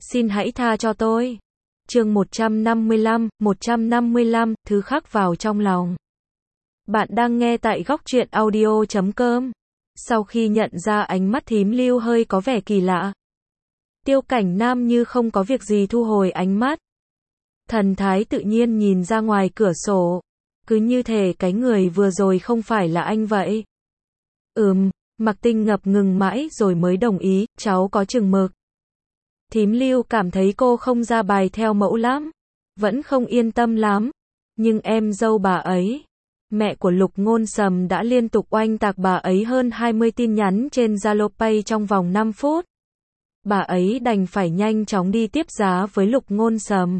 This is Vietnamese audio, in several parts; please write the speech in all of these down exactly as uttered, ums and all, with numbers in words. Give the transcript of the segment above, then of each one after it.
Xin hãy tha cho tôi. Chương một trăm năm mươi lăm, một trăm năm mươi lăm, thứ khắc vào trong lòng. Bạn đang nghe tại góc truyện audio chấm com. Sau khi nhận ra ánh mắt thím Lưu hơi có vẻ kỳ lạ, Tiêu Cảnh Nam như không có việc gì thu hồi ánh mắt. Thần thái tự nhiên nhìn ra ngoài cửa sổ, cứ như thể cái người vừa rồi không phải là anh vậy. Ừm, Mạc Tinh ngập ngừng mãi rồi mới đồng ý, cháu có chừng mực. Thím Lưu cảm thấy cô không ra bài theo mẫu lắm, vẫn không yên tâm lắm, nhưng em dâu bà ấy, mẹ của Lục Ngôn Sầm đã liên tục oanh tạc bà ấy hơn hai mươi tin nhắn trên Zalo Pay trong vòng năm phút. Bà ấy đành phải nhanh chóng đi tiếp giá với Lục Ngôn Sầm.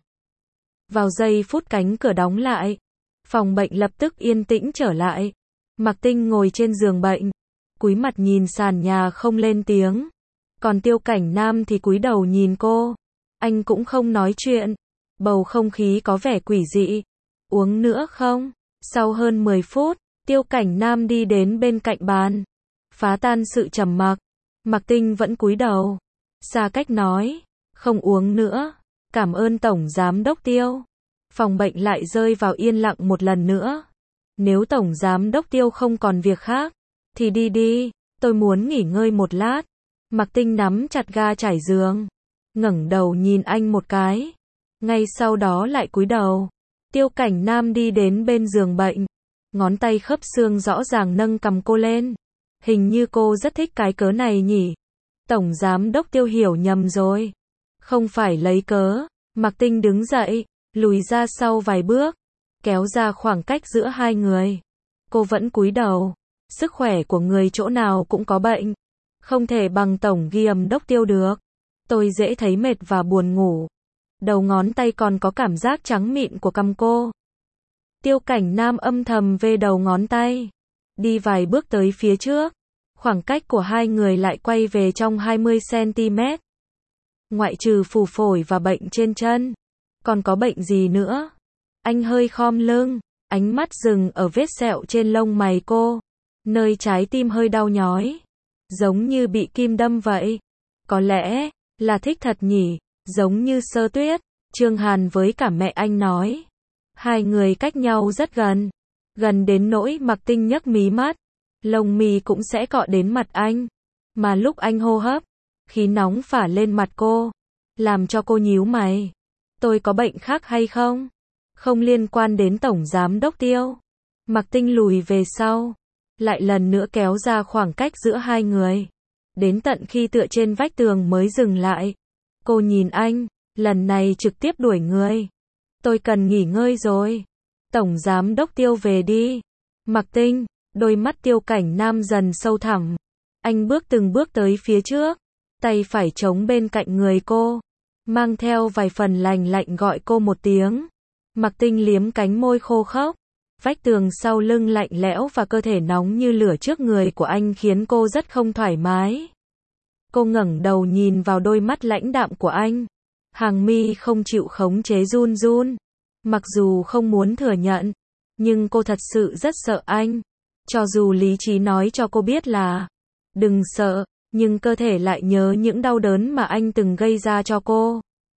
Vào giây phút cánh cửa đóng lại, phòng bệnh lập tức yên tĩnh trở lại. Mạc Tinh ngồi trên giường bệnh, cúi mặt nhìn sàn nhà không lên tiếng. Còn Tiêu Cảnh Nam thì cúi đầu nhìn cô. Anh cũng không nói chuyện. Bầu không khí có vẻ quỷ dị. Uống nữa không? Sau hơn mười phút, Tiêu Cảnh Nam đi đến bên cạnh bàn, phá tan sự trầm mặc. Mạc Tinh vẫn cúi đầu, xa cách nói, không uống nữa. Cảm ơn Tổng Giám Đốc Tiêu. Phòng bệnh lại rơi vào yên lặng một lần nữa. Nếu Tổng Giám Đốc Tiêu không còn việc khác, thì đi đi, tôi muốn nghỉ ngơi một lát. Mạc Tinh nắm chặt ga trải giường, ngẩng đầu nhìn anh một cái, ngay sau đó lại cúi đầu. Tiêu Cảnh Nam đi đến bên giường bệnh, ngón tay khớp xương rõ ràng nâng cằm cô lên. Hình như cô rất thích cái cớ này nhỉ. Tổng Giám Đốc Tiêu hiểu nhầm rồi. Không phải lấy cớ. Mạc Tinh đứng dậy, lùi ra sau vài bước, kéo ra khoảng cách giữa hai người. Cô vẫn cúi đầu. Sức khỏe của người chỗ nào cũng có bệnh, không thể bằng Tổng Giám Đốc Tiêu được. Tôi dễ thấy mệt và buồn ngủ. Đầu ngón tay còn có cảm giác trắng mịn của cằm cô. Tiêu Cảnh Nam âm thầm vê đầu ngón tay, đi vài bước tới phía trước. Khoảng cách của hai người lại quay về trong hai mươi xăng-ti-mét. Ngoại trừ phù phổi và bệnh trên chân, còn có bệnh gì nữa? Anh hơi khom lưng, ánh mắt dừng ở vết sẹo trên lông mày cô, nơi trái tim hơi đau nhói, giống như bị kim đâm vậy. Có lẽ là thích thật nhỉ, giống như Sơ Tuyết, Trương Hàn với cả mẹ anh nói. Hai người cách nhau rất gần, gần đến nỗi Mạc Tinh nhấc mí mắt, lông mi cũng sẽ cọ đến mặt anh. Mà lúc anh hô hấp, khí nóng phả lên mặt cô, làm cho cô nhíu mày. Tôi có bệnh khác hay không? Không liên quan đến Tổng Giám Đốc Tiêu. Mạc Tinh lùi về sau, lại lần nữa kéo ra khoảng cách giữa hai người, đến tận khi tựa trên vách tường mới dừng lại. Cô nhìn anh, lần này trực tiếp đuổi người. Tôi cần nghỉ ngơi rồi. Tổng Giám Đốc Tiêu về đi. Mạc Tinh, đôi mắt Tiêu Cảnh Nam dần sâu thẳm. Anh bước từng bước tới phía trước, tay phải chống bên cạnh người cô, mang theo vài phần lành lạnh gọi cô một tiếng. Mạc Tinh liếm cánh môi khô khốc. Vách tường sau lưng lạnh lẽo và cơ thể nóng như lửa trước người của anh khiến cô rất không thoải mái. Cô ngẩng đầu nhìn vào đôi mắt lãnh đạm của anh. Hàng mi không chịu khống chế run run. Mặc dù không muốn thừa nhận, nhưng cô thật sự rất sợ anh. Cho dù lý trí nói cho cô biết là đừng sợ, nhưng cơ thể lại nhớ những đau đớn mà anh từng gây ra cho cô.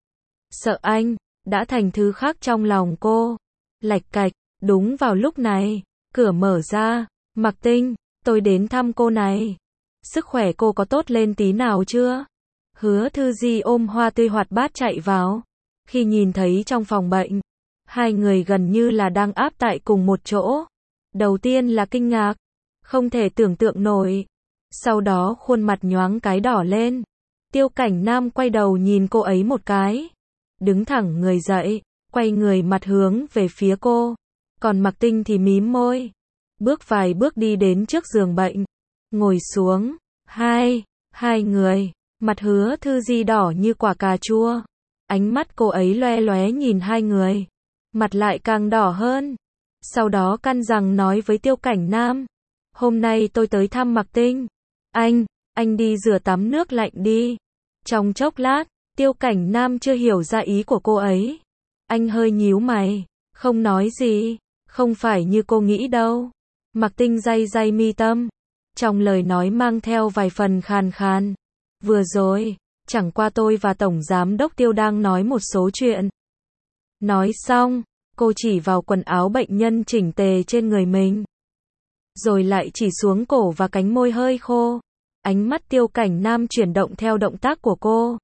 Sợ anh đã thành thứ khác trong lòng cô. Lạch cạch, đúng vào lúc này, cửa mở ra. Mạc Tinh, tôi đến thăm cô này. Sức khỏe cô có tốt lên tí nào chưa? Hứa Thư Di ôm hoa tươi hoạt bát chạy vào. Khi nhìn thấy trong phòng bệnh, hai người gần như là đang áp tại cùng một chỗ. Đầu tiên là kinh ngạc, không thể tưởng tượng nổi. Sau đó khuôn mặt nhoáng cái đỏ lên. Tiêu Cảnh Nam quay đầu nhìn cô ấy một cái, đứng thẳng người dậy, quay người mặt hướng về phía cô. Còn Mạc Tinh thì mím môi, bước vài bước đi đến trước giường bệnh, ngồi xuống. Hai, hai người, mặt Hứa Thư Di đỏ như quả cà chua. Ánh mắt cô ấy loe loé nhìn hai người, mặt lại càng đỏ hơn. Sau đó căn rằng nói với Tiêu Cảnh Nam, hôm nay tôi tới thăm Mạc Tinh. Anh, anh đi rửa tắm nước lạnh đi. Trong chốc lát, Tiêu Cảnh Nam chưa hiểu ra ý của cô ấy. Anh hơi nhíu mày, không nói gì. Không phải như cô nghĩ đâu. Mạc Tinh day day mi tâm, trong lời nói mang theo vài phần khàn khàn. Vừa rồi, Chẳng qua tôi và Tổng Giám Đốc Tiêu đang nói một số chuyện. Nói xong, cô chỉ vào quần áo bệnh nhân chỉnh tề trên người mình. Rồi lại chỉ xuống cổ và cánh môi hơi khô. Ánh mắt Tiêu Cảnh Nam chuyển động theo động tác của cô.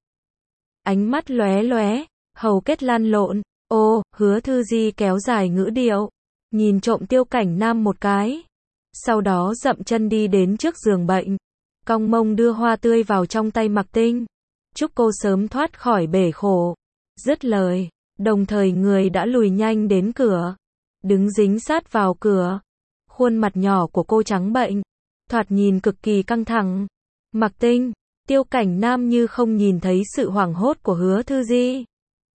Ánh mắt lóe lóe, hầu kết lăn lộn. Ô, Hứa Thư Di kéo dài ngữ điệu. Nhìn trộm Tiêu Cảnh Nam một cái. Sau đó dậm chân đi đến trước giường bệnh. Cong mông đưa hoa tươi vào trong tay Mạc Tinh. Chúc cô sớm thoát khỏi bể khổ. Dứt lời, đồng thời người đã lùi nhanh đến cửa. Đứng dính sát vào cửa. Khuôn mặt nhỏ của cô trắng bệnh. Thoạt nhìn cực kỳ căng thẳng. Mạc Tinh, Tiêu Cảnh Nam như không nhìn thấy sự hoảng hốt của Hứa Thư Di.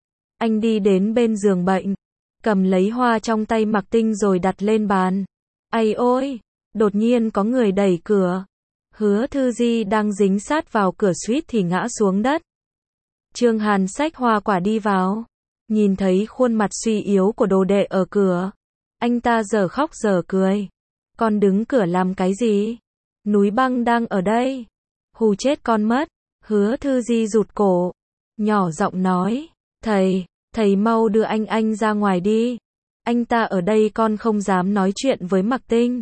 Anh đi đến bên giường bệnh. Cầm lấy hoa trong tay Mạc Tinh rồi đặt lên bàn. Ây ôi, đột nhiên có người đẩy cửa. Hứa Thư Di đang dính sát vào cửa suýt thì ngã xuống đất. Trương Hàn xách hoa quả đi vào. Nhìn thấy khuôn mặt suy yếu của đồ đệ ở cửa. Anh ta giờ khóc giờ cười. Con đứng cửa làm cái gì? Núi băng đang ở đây. Hù chết con mất. Hứa Thư Di rụt cổ. Nhỏ giọng nói. Thầy, thầy mau đưa anh anh ra ngoài đi. Anh ta ở đây con không dám nói chuyện với Mạc Tinh.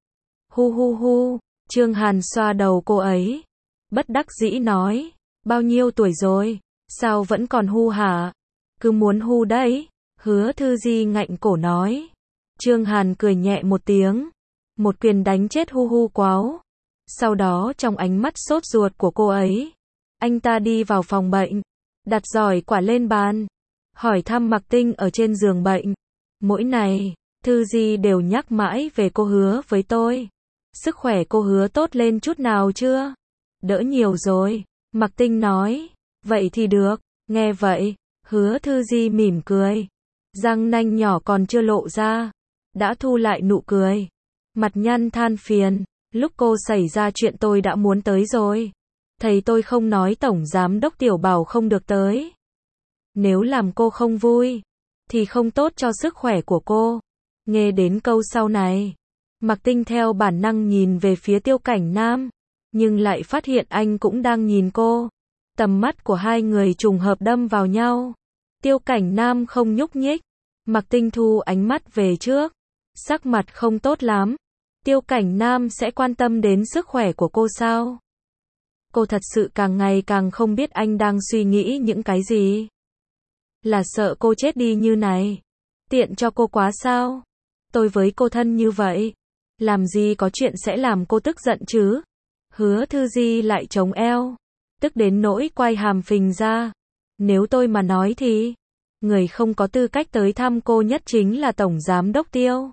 Hu hu hu. Trương Hàn xoa đầu cô ấy. Bất đắc dĩ nói. Bao nhiêu tuổi rồi? Sao vẫn còn hu hả? Cứ muốn hu đấy. Hứa Thư Di ngạnh cổ nói. Trương Hàn cười nhẹ một tiếng. Một quyền đánh chết hu hu quáo. Sau đó trong ánh mắt sốt ruột của cô ấy, anh ta đi vào phòng bệnh. Đặt giỏi quả lên bàn. Hỏi thăm Mạc Tinh ở trên giường bệnh. Mỗi ngày, Thư Di đều nhắc mãi về cô Hứa với tôi. Sức khỏe cô Hứa tốt lên chút nào chưa? Đỡ nhiều rồi. Mạc Tinh nói. Vậy thì được. Nghe vậy, Hứa Thư Di mỉm cười. Răng nanh nhỏ còn chưa lộ ra. Đã thu lại nụ cười. Mặt nhăn than phiền. Lúc cô xảy ra chuyện tôi đã muốn tới rồi. Thầy tôi không nói Tổng Giám Đốc Tiểu bảo không được tới. Nếu làm cô không vui, thì không tốt cho sức khỏe của cô. Nghe đến câu sau này, Mạc Tinh theo bản năng nhìn về phía Tiêu Cảnh Nam, nhưng lại phát hiện anh cũng đang nhìn cô. Tầm mắt của hai người trùng hợp đâm vào nhau. Tiêu Cảnh Nam không nhúc nhích. Mạc Tinh thu ánh mắt về trước. Sắc mặt không tốt lắm. Tiêu Cảnh Nam sẽ quan tâm đến sức khỏe của cô sao? Cô thật sự càng ngày càng không biết anh đang suy nghĩ những cái gì. Là sợ cô chết đi như này. Tiện cho cô quá sao? Tôi với cô thân như vậy. Làm gì có chuyện sẽ làm cô tức giận chứ? Hứa Thư Di lại chống eo. Tức đến nỗi quay hàm phình ra. Nếu tôi mà nói thì, người không có tư cách tới thăm cô nhất chính là Tổng Giám Đốc Tiêu.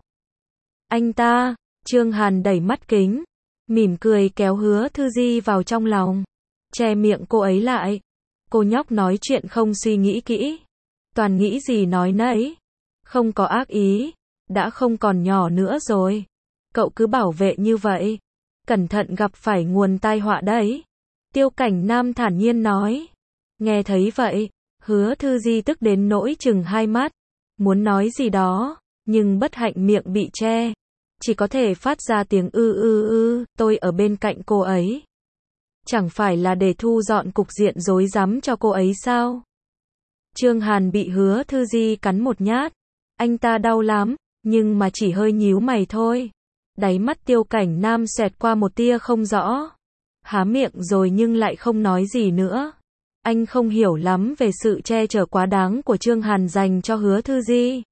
Anh ta, Trương Hàn đẩy mắt kính, mỉm cười kéo Hứa Thư Di vào trong lòng, che miệng cô ấy lại. Cô nhóc nói chuyện không suy nghĩ kỹ, toàn nghĩ gì nói nấy, không có ác ý, đã không còn nhỏ nữa rồi. Cậu cứ bảo vệ như vậy, cẩn thận gặp phải nguồn tai họa đấy. Tiêu Cảnh Nam thản nhiên nói. Nghe thấy vậy, Hứa Thư Di tức đến nỗi chừng hai mắt, muốn nói gì đó, nhưng bất hạnh miệng bị che, chỉ có thể phát ra tiếng ư ư ư. Tôi ở bên cạnh cô ấy, chẳng phải là để thu dọn cục diện rối rắm cho cô ấy sao? Trương Hàn bị Hứa Thư Di cắn một nhát, anh ta đau lắm, nhưng mà chỉ hơi nhíu mày thôi. Đáy mắt Tiêu Cảnh Nam xẹt qua một tia không rõ, há miệng rồi nhưng lại không nói gì nữa. Anh không hiểu lắm về sự che chở quá đáng của Trương Hàn dành cho Hứa Thư Di.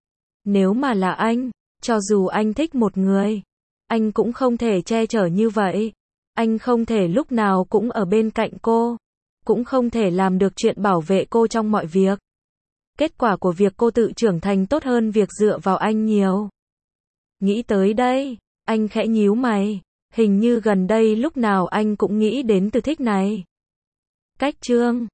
Nếu mà là anh, cho dù anh thích một người, anh cũng không thể che chở như vậy. Anh không thể lúc nào cũng ở bên cạnh cô, cũng không thể làm được chuyện bảo vệ cô trong mọi việc. Kết quả của việc cô tự trưởng thành tốt hơn việc dựa vào anh nhiều. Nghĩ tới đây, anh khẽ nhíu mày, hình như gần đây lúc nào anh cũng nghĩ đến từ thích này. Cách Trương